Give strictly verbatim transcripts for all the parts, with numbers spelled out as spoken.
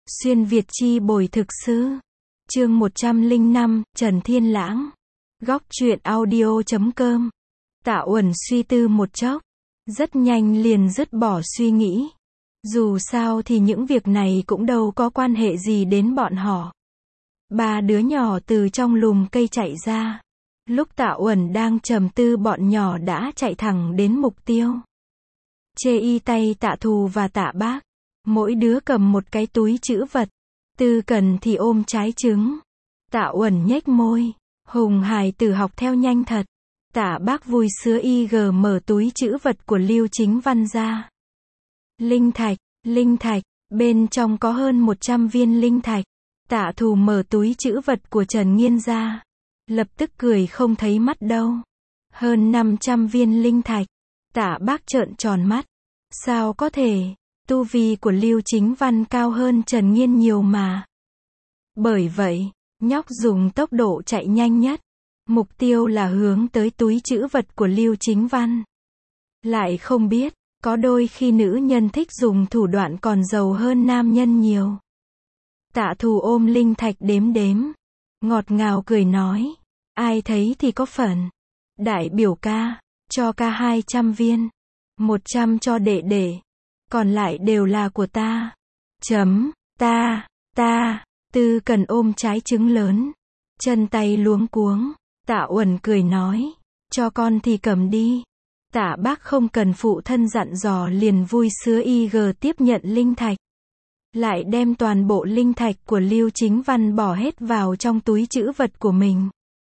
Xuyên Việt chi bồi thực sư. Chương một trăm lẻ năm, Trần Thiên Lãng. Góc truyện audio chấm com. Tạ Uẩn suy tư một chốc, rất nhanh liền dứt bỏ suy nghĩ. Dù sao thì những việc này cũng đâu có quan hệ gì đến bọn họ. Ba đứa nhỏ từ trong lùm cây chạy ra. Lúc Tạ Uẩn đang trầm tư, bọn nhỏ đã chạy thẳng đến mục tiêu. Chê y tay Tạ Thù và Tạ Bác, mỗi đứa cầm một cái túi trữ vật. Tư Cần thì ôm trái trứng. Tạ Uẩn nhếch môi, Hùng hài tử học theo nhanh thật. Tạ Bác vui sứa y gờ mở túi trữ vật của Lưu Chính Văn ra. Linh thạch, linh thạch, bên trong có hơn một trăm viên linh thạch. Tạ Thù mở túi trữ vật của Trần Nghiên ra, lập tức cười không thấy mắt đâu. Hơn năm trăm viên linh thạch. Tạ Bác trợn tròn mắt. Sao có thể, tu vi của Lưu Chính Văn cao hơn Trần Nghiên nhiều mà. Bởi vậy, nhóc dùng tốc độ chạy nhanh nhất. Mục tiêu là hướng tới túi trữ vật của Lưu Chính Văn. Lại không biết, có đôi khi nữ nhân thích dùng thủ đoạn còn giàu hơn nam nhân nhiều. Tạ Thù ôm linh thạch đếm đếm, ngọt ngào cười nói, ai thấy thì có phần. Đại biểu ca, cho ca hai trăm viên, một trăm cho đệ đệ, còn lại đều là của ta. Chấm, ta, ta, Tư Cần ôm trái trứng lớn, chân tay luống cuống. Tạ Uẩn cười nói, cho con thì cầm đi. Tạ Bác không cần phụ thân dặn dò liền vui sứa y gờ tiếp nhận linh thạch. Lại đem toàn bộ linh thạch của Lưu Chính Văn bỏ hết vào trong túi trữ vật của mình.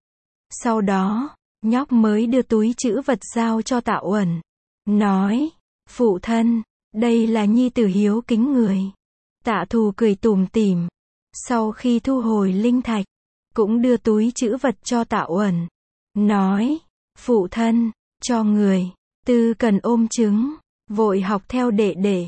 Sau đó, nhóc mới đưa túi trữ vật giao cho Tạ Uẩn. Nói, phụ thân, đây là nhi tử hiếu kính người. Tạ Thù cười tủm tỉm. Sau khi thu hồi linh thạch, cũng đưa túi trữ vật cho Tạ Uẩn. Nói, phụ thân, cho người. Tư Cần ôm trứng, vội học theo đệ đệ.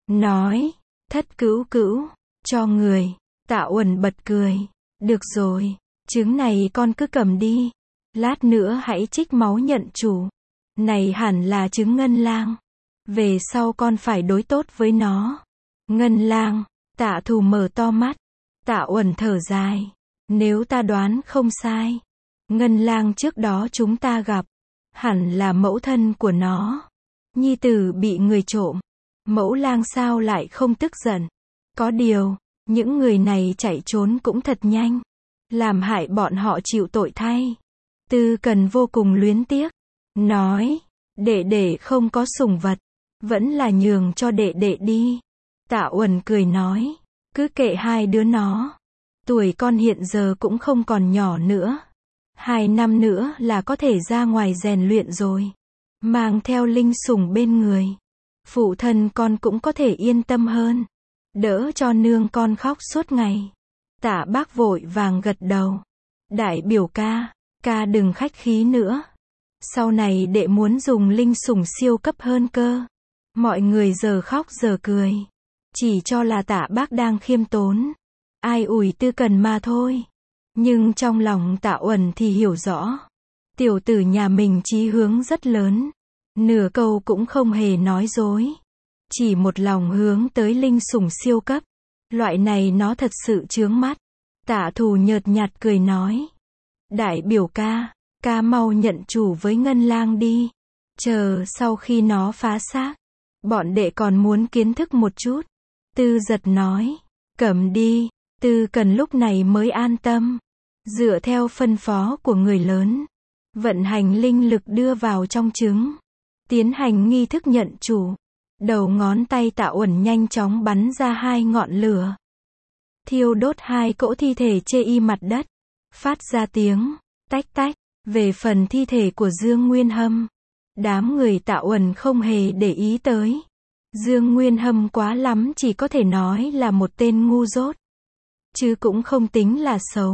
Nói, thất cữu cữu, cho người. Tạ Uẩn bật cười. Được rồi, trứng này con cứ cầm đi. Lát nữa hãy trích máu nhận chủ. Này hẳn là trứng ngân lang. Về sau con phải đối tốt với nó. Ngân lang. Tạ Thù mở to mắt. Tạ Uẩn thở dài. Nếu ta đoán không sai, ngân lang trước đó chúng ta gặp, hẳn là mẫu thân của nó. Nhi tử bị người trộm. Mẫu lang sao lại không tức giận? Có điều, những người này chạy trốn cũng thật nhanh. Làm hại bọn họ chịu tội thay. Tư Cần vô cùng luyến tiếc. Nói, đệ đệ không có sủng vật, vẫn là nhường cho đệ đệ đi. Tạ Uẩn cười nói, cứ kệ hai đứa nó. Tuổi con hiện giờ cũng không còn nhỏ nữa. Hai năm nữa là có thể ra ngoài rèn luyện rồi. Mang theo linh sủng bên người. Phụ thân con cũng có thể yên tâm hơn. Đỡ cho nương con khóc suốt ngày. Tạ Bác vội vàng gật đầu. Đại biểu ca, ca đừng khách khí nữa. Sau này đệ muốn dùng linh sủng siêu cấp hơn cơ. Mọi người giờ khóc giờ cười. Chỉ cho là Tạ Bác đang khiêm tốn. Ai ủi Tư Cần mà thôi. Nhưng trong lòng Tạ Uẩn thì hiểu rõ. Tiểu tử nhà mình chí hướng rất lớn. Nửa câu cũng không hề nói dối. Chỉ một lòng hướng tới linh sủng siêu cấp. Loại này nó thật sự chướng mắt. Tạ Thù nhợt nhạt cười nói. Đại biểu ca, ca mau nhận chủ với ngân lang đi. Chờ sau khi nó phá xác, bọn đệ còn muốn kiến thức một chút. Tư Giật nói. Cầm đi. Tư Cần lúc này mới an tâm. Dựa theo phân phó của người lớn, vận hành linh lực đưa vào trong trứng. Tiến hành nghi thức nhận chủ. Đầu ngón tay Tạ Uẩn nhanh chóng bắn ra hai ngọn lửa. Thiêu đốt hai cỗ thi thể chê y mặt đất. Phát ra tiếng tách tách. Về phần thi thể của Dương Nguyên Hâm, đám người Tạ Uẩn không hề để ý tới. Dương Nguyên Hâm quá lắm chỉ có thể nói là một tên ngu dốt. Chứ cũng không tính là xấu.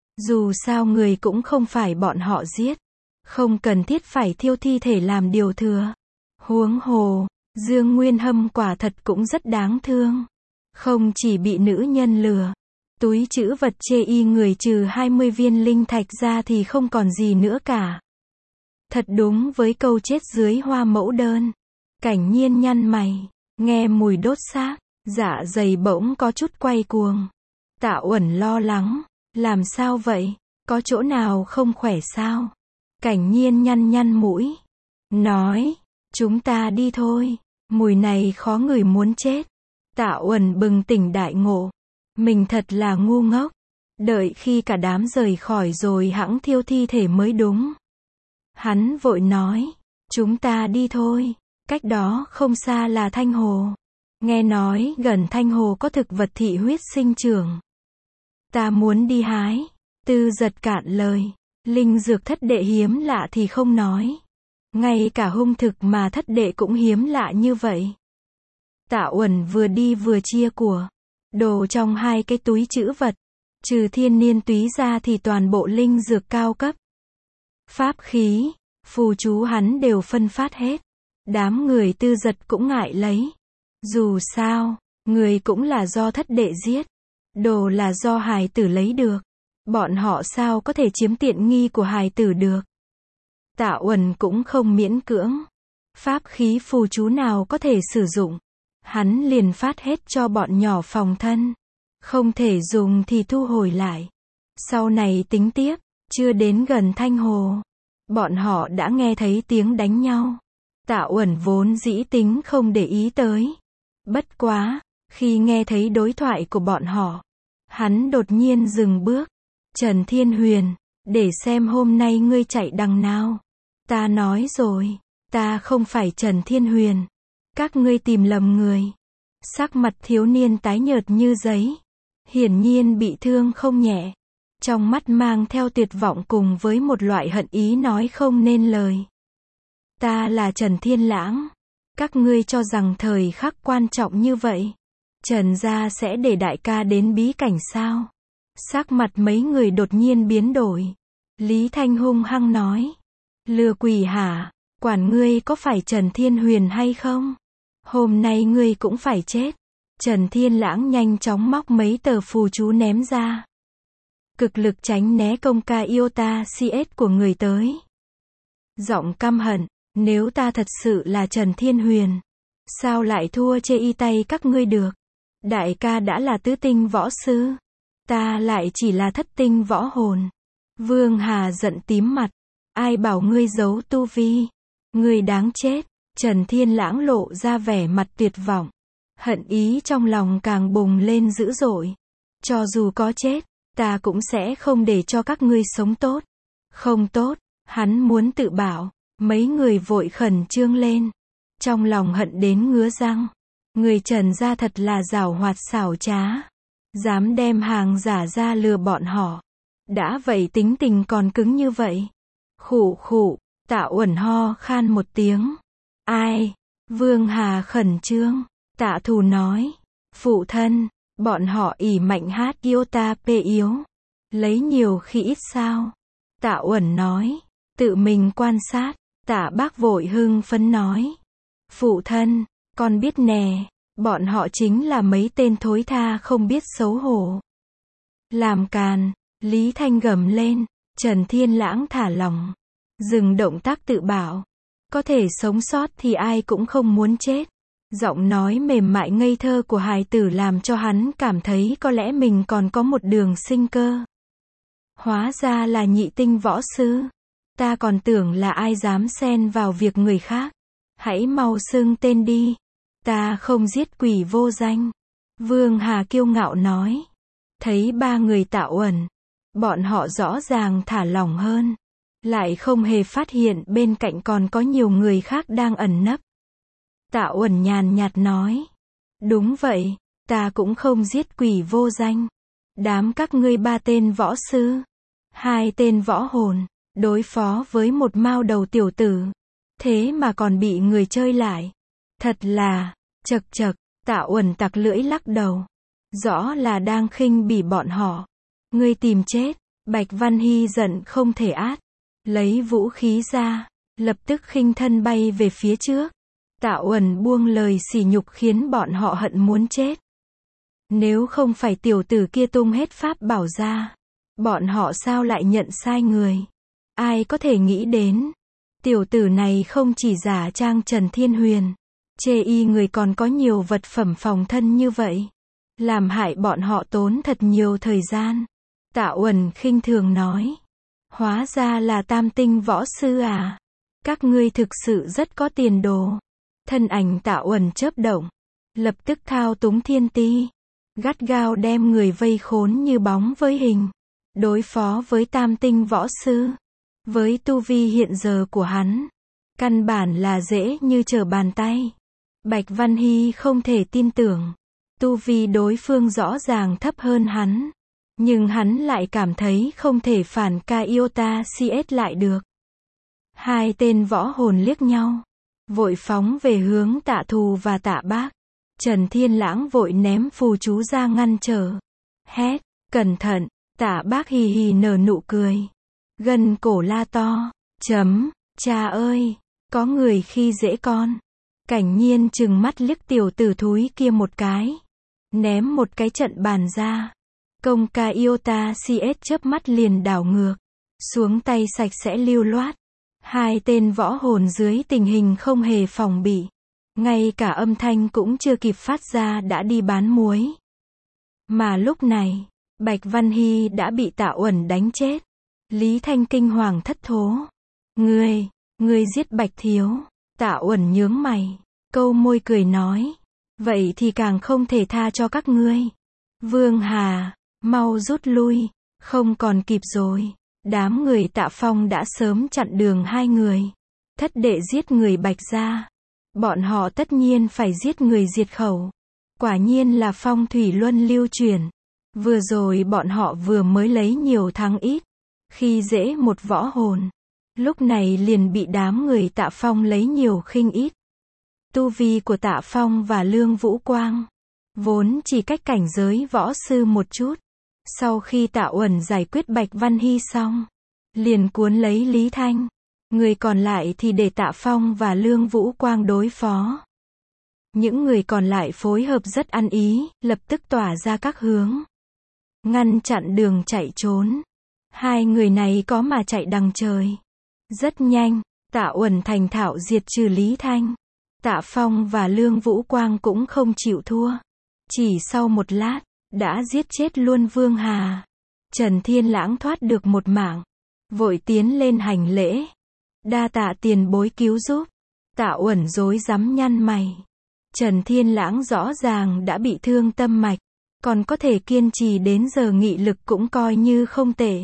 Dù sao người cũng không phải bọn họ giết. Không cần thiết phải thiêu thi thể làm điều thừa. Huống hồ, Dương Nguyên Hâm quả thật cũng rất đáng thương. Không chỉ bị nữ nhân lừa. Túi trữ vật chê y người trừ hai mươi viên linh thạch ra thì không còn gì nữa cả. Thật đúng với câu chết dưới hoa mẫu đơn. Cảnh Nhiên nhăn mày, nghe mùi đốt xác. Dạ dày bỗng có chút quay cuồng. Tạ Uẩn lo lắng, làm sao vậy, có chỗ nào không khỏe sao? Cảnh Nhiên nhăn nhăn mũi, nói, chúng ta đi thôi, mùi này khó ngửi muốn chết. Tạ Uẩn bừng tỉnh đại ngộ, mình thật là ngu ngốc, đợi khi cả đám rời khỏi rồi hẵng thiêu thi thể mới đúng. Hắn vội nói, chúng ta đi thôi, cách đó không xa là Thanh Hồ. Nghe nói gần Thanh Hồ có thực vật thị huyết sinh trưởng. Ta muốn đi hái. Tư Giật cạn lời, linh dược thất đệ hiếm lạ thì không nói. Ngay cả hung thực mà thất đệ cũng hiếm lạ như vậy. Tạ Uẩn vừa đi vừa chia của. Đồ trong hai cái túi trữ vật. Trừ thiên niên túy ra thì toàn bộ linh dược cao cấp. Pháp khí, phù chú hắn đều phân phát hết. Đám người Tư Giật cũng ngại lấy. Dù sao, người cũng là do thất đệ giết. Đồ là do hài tử lấy được. Bọn họ sao có thể chiếm tiện nghi của hài tử được. Tạ Uẩn cũng không miễn cưỡng. Pháp khí phù chú nào có thể sử dụng. Hắn liền phát hết cho bọn nhỏ phòng thân. Không thể dùng thì thu hồi lại. Sau này tính tiếp, chưa đến gần Thanh Hồ. Bọn họ đã nghe thấy tiếng đánh nhau. Tạ Uẩn vốn dĩ tính không để ý tới. Bất quá, khi nghe thấy đối thoại của bọn họ, hắn đột nhiên dừng bước. Trần Thiên Huyền, để xem hôm nay ngươi chạy đằng nào. Ta nói rồi, ta không phải Trần Thiên Huyền. Các ngươi tìm lầm người. Sắc mặt thiếu niên tái nhợt như giấy. Hiển nhiên bị thương không nhẹ. Trong mắt mang theo tuyệt vọng cùng với một loại hận ý nói không nên lời. Ta là Trần Thiên Lãng. Các ngươi cho rằng thời khắc quan trọng như vậy, Trần gia sẽ để đại ca đến bí cảnh sao? Sắc mặt mấy người đột nhiên biến đổi. Lý Thanh hung hăng nói. Lừa quỷ hả? Quản ngươi có phải Trần Thiên Huyền hay không? Hôm nay ngươi cũng phải chết. Trần Thiên Lãng nhanh chóng móc mấy tờ phù chú ném ra. Cực lực tránh né công ca Iota xê ét của người tới. Giọng căm hận, nếu ta thật sự là Trần Thiên Huyền, sao lại thua chê y tay các ngươi được? Đại ca đã là tứ tinh võ sư, ta lại chỉ là thất tinh võ hồn. Vương Hà giận tím mặt, ai bảo ngươi giấu tu vi? Ngươi đáng chết. Trần Thiên Lãng lộ ra vẻ mặt tuyệt vọng. Hận ý trong lòng càng bùng lên dữ dội. Cho dù có chết, ta cũng sẽ không để cho các ngươi sống tốt. Không tốt, hắn muốn tự bảo. Mấy người vội khẩn trương lên. Trong lòng hận đến ngứa răng. Người Trần gia thật là giảo hoạt xảo trá. Dám đem hàng giả ra lừa bọn họ. Đã vậy tính tình còn cứng như vậy. Khụ khụ, Tạ Uẩn ho khan một tiếng. Ai? Vương Hà khẩn trương. Tạ Thù nói. Phụ thân, bọn họ ỷ mạnh hát Iota P yếu. Lấy nhiều khi ít sao? Tạ Uẩn nói. Tự mình quan sát. Tạ Bác vội hưng phấn nói. Phụ thân, con biết nè, bọn họ chính là mấy tên thối tha không biết xấu hổ. Làm càn, Lý Thanh gầm lên. Trần Thiên Lãng thả lỏng. Dừng động tác tự bảo. Có thể sống sót thì ai cũng không muốn chết. Giọng nói mềm mại ngây thơ của hài tử làm cho hắn cảm thấy có lẽ mình còn có một đường sinh cơ. Hóa ra là nhị tinh võ sư. Ta còn tưởng là ai dám xen vào việc người khác. Hãy mau xưng tên đi. Ta không giết quỷ vô danh. Vương Hà kiêu ngạo nói. Thấy ba người Tạ Uẩn, bọn họ rõ ràng thả lỏng hơn. Lại không hề phát hiện bên cạnh còn có nhiều người khác đang ẩn nấp. Tạ Uẩn nhàn nhạt nói. Đúng vậy, ta cũng không giết quỷ vô danh. Đám các ngươi ba tên võ sư, hai tên võ hồn, đối phó với một mao đầu tiểu tử. Thế mà còn bị người chơi lại. Thật là, chật chật, Tạ Uẩn tặc lưỡi lắc đầu. Rõ là đang khinh bỉ bọn họ. Ngươi tìm chết. Bạch Văn Hy giận không thể át. Lấy vũ khí ra, lập tức khinh thân bay về phía trước. Tạ Uẩn buông lời sỉ nhục khiến bọn họ hận muốn chết. Nếu không phải tiểu tử kia tung hết pháp bảo ra, bọn họ sao lại nhận sai người? Ai có thể nghĩ đến, tiểu tử này không chỉ giả trang Trần Thiên Huyền, Chê y người còn có nhiều vật phẩm phòng thân như vậy. Làm hại bọn họ tốn thật nhiều thời gian. Tạ Uẩn khinh thường nói. Hóa ra là tam tinh võ sư à. Các ngươi thực sự rất có tiền đồ. Thân ảnh Tạ Uẩn chớp động. Lập tức thao túng thiên ti. Gắt gao đem người vây khốn như bóng với hình. Đối phó với tam tinh võ sư. Với tu vi hiện giờ của hắn. Căn bản là dễ như trở bàn tay. Bạch Văn Hy không thể tin tưởng. Tu vi đối phương rõ ràng thấp hơn hắn. Nhưng hắn lại cảm thấy không thể phản ca iota xê ét lại được. Hai tên võ hồn liếc nhau. Vội phóng về hướng Tạ Thù và Tạ Bác. Trần Thiên Lãng vội ném phù chú ra ngăn trở. Hét, cẩn thận, Tạ Bác hì hì nở nụ cười. Gần cổ la to. Chấm, cha ơi, có người khi dễ con. Cảnh Nhiên trừng mắt liếc tiểu tử thúi kia một cái. Ném một cái trận bàn ra. Công ca iota xê ét chớp mắt liền đảo ngược. Xuống tay sạch sẽ lưu loát. Hai tên võ hồn dưới tình hình không hề phòng bị. Ngay cả âm thanh cũng chưa kịp phát ra đã đi bán muối. Mà lúc này, Bạch Văn Hy đã bị Tạ Uẩn đánh chết. Lý Thanh kinh hoàng thất thố. Ngươi, ngươi giết Bạch Thiếu. Tạ Uẩn nhướng mày. Câu môi cười nói. Vậy thì càng không thể tha cho các ngươi. Vương Hà, mau rút lui. Không còn kịp rồi. Đám người Tạ Phong đã sớm chặn đường hai người. Thất đệ giết người Bạch gia. Bọn họ tất nhiên phải giết người diệt khẩu. Quả nhiên là phong thủy luân lưu truyền. Vừa rồi bọn họ vừa mới lấy nhiều thắng ít. Khi dễ một võ hồn. Lúc này liền bị đám người Tạ Phong lấy nhiều khinh ít. Tu vi của Tạ Phong và Lương Vũ Quang. Vốn chỉ cách cảnh giới võ sư một chút. Sau khi Tạ Uẩn giải quyết Bạch Văn Hy xong. Liền cuốn lấy Lý Thanh. Người còn lại thì để Tạ Phong và Lương Vũ Quang đối phó. Những người còn lại phối hợp rất ăn ý, lập tức tỏa ra các hướng. Ngăn chặn đường chạy trốn. Hai người này có mà chạy đằng trời. Rất nhanh, Tạ Uẩn thành thạo diệt trừ Lý Thanh. Tạ Phong và Lương Vũ Quang cũng không chịu thua. Chỉ sau một lát, đã giết chết luôn Vương Hà. Trần Thiên Lãng thoát được một mạng. Vội tiến lên hành lễ. Đa tạ tiền bối cứu giúp. Tạ Uẩn rối rắm nhăn mày. Trần Thiên Lãng rõ ràng đã bị thương tâm mạch. Còn có thể kiên trì đến giờ nghị lực cũng coi như không tệ.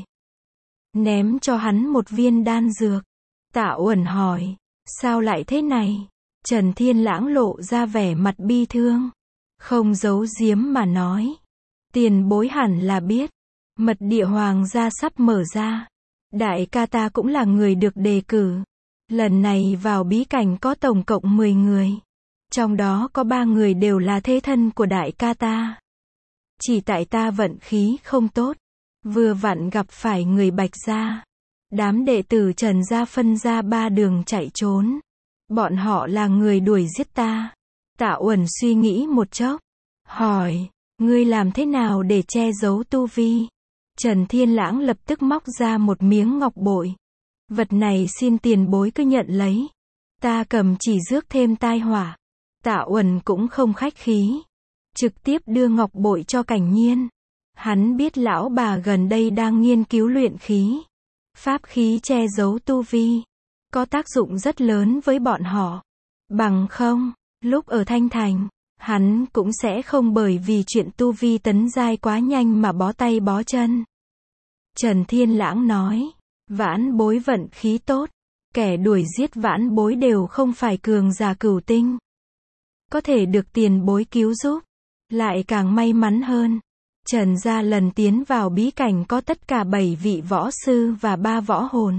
Ném cho hắn một viên đan dược. Tạ Uẩn hỏi. Sao lại thế này? Trần Thiên Lãng lộ ra vẻ mặt bi thương. Không giấu giếm mà nói. Tiền bối hẳn là biết. Mật địa hoàng gia sắp mở ra. Đại ca ta cũng là người được đề cử. Lần này vào bí cảnh có tổng cộng mười người. Trong đó có ba người đều là thế thân của đại ca ta. Chỉ tại ta vận khí không tốt. Vừa vặn gặp phải người Bạch gia. Đám đệ tử Trần gia phân ra ba đường chạy trốn. Bọn họ là người đuổi giết ta. Tạ Uẩn suy nghĩ một chốc. Hỏi, ngươi làm thế nào để che giấu tu vi? Trần Thiên Lãng lập tức móc ra một miếng ngọc bội. Vật này xin tiền bối cứ nhận lấy. Ta cầm chỉ rước thêm tai họa. Tạ Uẩn cũng không khách khí. Trực tiếp đưa ngọc bội cho Cảnh Nhiên. Hắn biết lão bà gần đây đang nghiên cứu luyện khí. Pháp khí che giấu tu vi. Có tác dụng rất lớn với bọn họ. Bằng không, lúc ở Thanh Thành, hắn cũng sẽ không bởi vì chuyện tu vi tấn giai quá nhanh mà bó tay bó chân. Trần Thiên Lãng nói, vãn bối vận khí tốt. Kẻ đuổi giết vãn bối đều không phải cường giả cửu tinh. Có thể được tiền bối cứu giúp. Lại càng may mắn hơn. Trần gia lần tiến vào bí cảnh có tất cả bảy vị võ sư và ba võ hồn.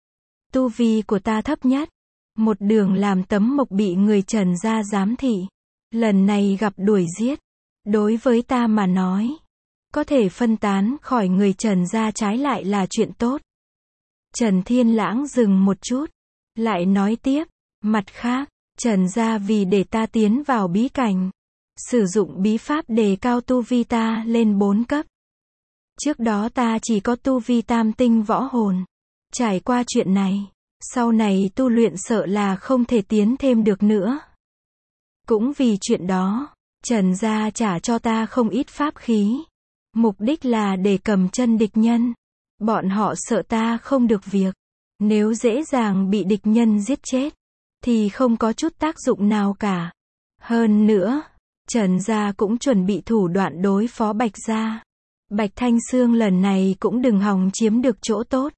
Tu vi của ta thấp nhất. Một đường làm tấm mộc bị người Trần gia giám thị. Lần này gặp đuổi giết. Đối với ta mà nói. Có thể phân tán khỏi người Trần gia trái lại là chuyện tốt. Trần Thiên Lãng dừng một chút. Lại nói tiếp. Mặt khác, Trần gia vì để ta tiến vào bí cảnh. Sử dụng bí pháp đề cao tu vi ta lên bốn cấp. Trước đó ta chỉ có tu vi tam tinh võ hồn. Trải qua chuyện này, sau này tu luyện sợ là không thể tiến thêm được nữa. Cũng vì chuyện đó, Trần gia trả cho ta không ít pháp khí. Mục đích là để cầm chân địch nhân. Bọn họ sợ ta không được việc. Nếu dễ dàng bị địch nhân giết chết, thì không có chút tác dụng nào cả. Hơn nữa, Trần gia cũng chuẩn bị thủ đoạn đối phó Bạch gia. Bạch Thanh Sương lần này cũng đừng hòng chiếm được chỗ tốt.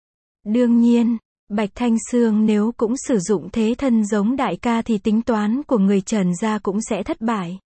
Đương nhiên, Bạch Thanh Sương nếu cũng sử dụng thế thân giống đại ca thì tính toán của người Trần gia cũng sẽ thất bại.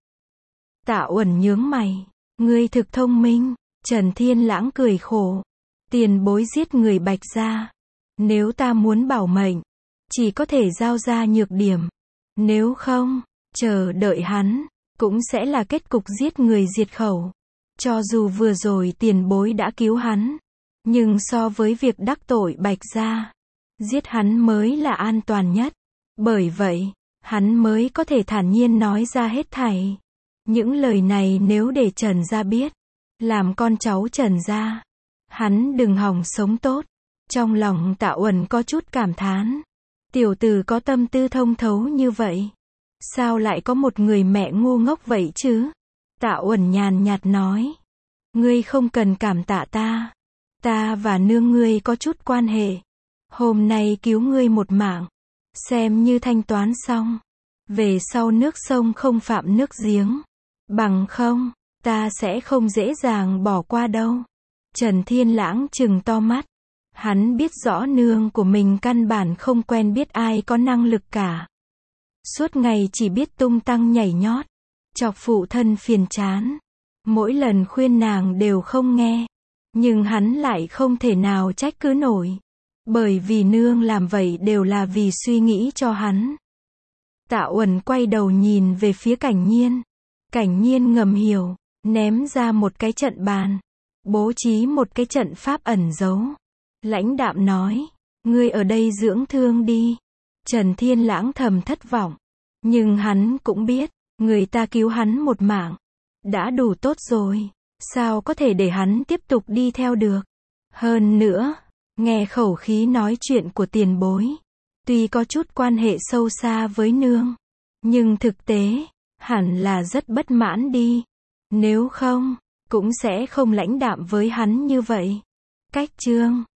Tạ Uẩn nhướng mày. Ngươi thực thông minh. Trần Thiên Lãng cười khổ. Tiền bối giết người Bạch gia. Nếu ta muốn bảo mệnh, chỉ có thể giao ra nhược điểm. Nếu không, chờ đợi hắn, cũng sẽ là kết cục giết người diệt khẩu. Cho dù vừa rồi tiền bối đã cứu hắn, nhưng so với việc đắc tội Bạch gia, giết hắn mới là an toàn nhất. Bởi vậy, hắn mới có thể thản nhiên nói ra hết thảy. Những lời này nếu để Trần gia biết, làm con cháu Trần gia, hắn đừng hòng sống tốt. Trong lòng Tạ Uẩn có chút cảm thán. Tiểu tử có tâm tư thông thấu như vậy. Sao lại có một người mẹ ngu ngốc vậy chứ? Tạ Uẩn nhàn nhạt nói. Ngươi không cần cảm tạ ta. Ta và nương ngươi có chút quan hệ. Hôm nay cứu ngươi một mạng, xem như thanh toán xong. Về sau nước sông không phạm nước giếng. Bằng không, ta sẽ không dễ dàng bỏ qua đâu. Trần Thiên Lãng trừng to mắt. Hắn biết rõ nương của mình căn bản không quen biết ai có năng lực cả. Suốt ngày chỉ biết tung tăng nhảy nhót, chọc phụ thân phiền chán. Mỗi lần khuyên nàng đều không nghe. Nhưng hắn lại không thể nào trách cứ nổi. Bởi vì nương làm vậy đều là vì suy nghĩ cho hắn. Tạ Uẩn quay đầu nhìn về phía Cảnh Nhiên. Cảnh Nhiên ngầm hiểu, ném ra một cái trận bàn. Bố trí một cái trận pháp ẩn giấu. Lãnh đạm nói, ngươi ở đây dưỡng thương đi. Trần Thiên Lãng thầm thất vọng. Nhưng hắn cũng biết, người ta cứu hắn một mạng. Đã đủ tốt rồi. Sao có thể để hắn tiếp tục đi theo được. Hơn nữa, nghe khẩu khí nói chuyện của tiền bối. Tuy có chút quan hệ sâu xa với nương. Nhưng thực tế, hẳn là rất bất mãn đi. Nếu không, cũng sẽ không lãnh đạm với hắn như vậy. Cách chương